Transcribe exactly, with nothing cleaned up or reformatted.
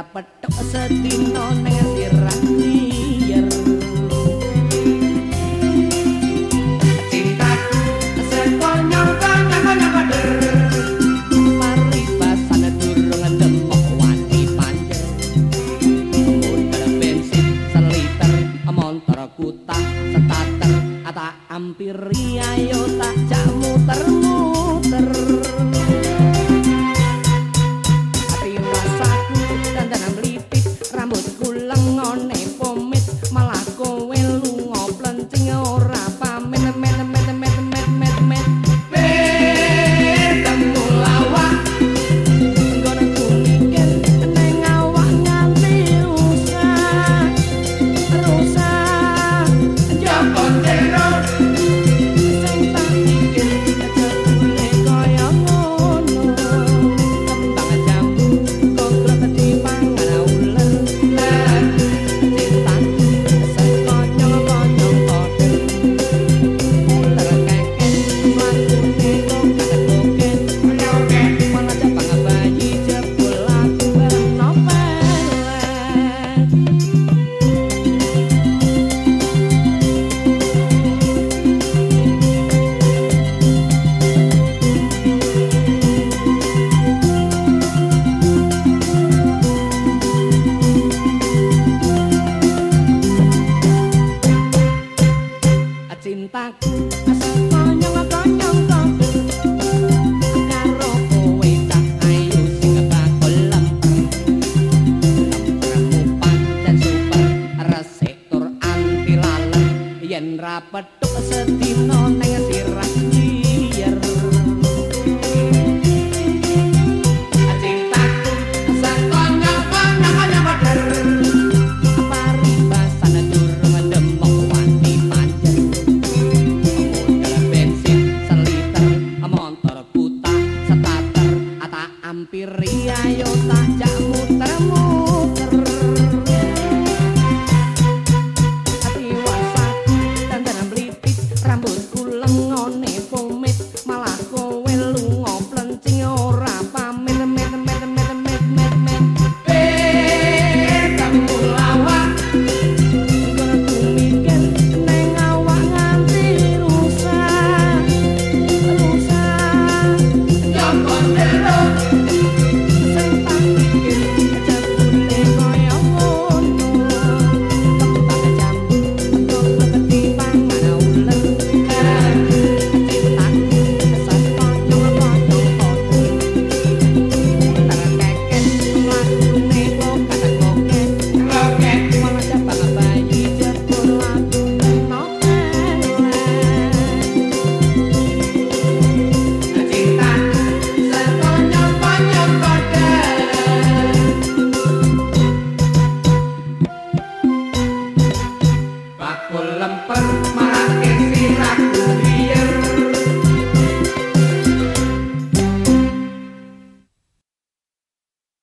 rapethuk sedina ning sirah liyer cintaku sekonyong kanyang kader paribasan durung ndemok wani panjer modal bensin seliter montor kutah setater ata ampiri ayo tak jak muter-muter rambutku lengone pomit malah kowe lunga plencing ora pamit met met met met met met betemu lawak ngono ku mikir neng awak nganti rusak rusak jambon jero sing tak pikir jebule kaya ngono kembang jambu kok di pangan ulen cintaku konyong-konyong karo kowe tak ayu sing bakul lemper lempermu pancen super resik tur anti laler yen ra petuk sedina ning sirah liyer cintaku sekonyong-konyong kader paribasan durung ndemok wani panjer montor kutah setater ata ampiri ayo tak jak muter-muter ati wasaku dandan mlipit rambutku lengone pomit malah kowe lunga plencing ora pamit met met met met met met betemu lawak ngono ku mikir neng awak nganti rusak jambon jero sing tak pikir jebule kaya ngono kembang jambu kok di pangan ulen cintaku sekonyong-konyong terkeket lakune kok kata koket koket malah jabang bayi jebul lagu novel cintaku sekonyong-konyong kader bakul lemper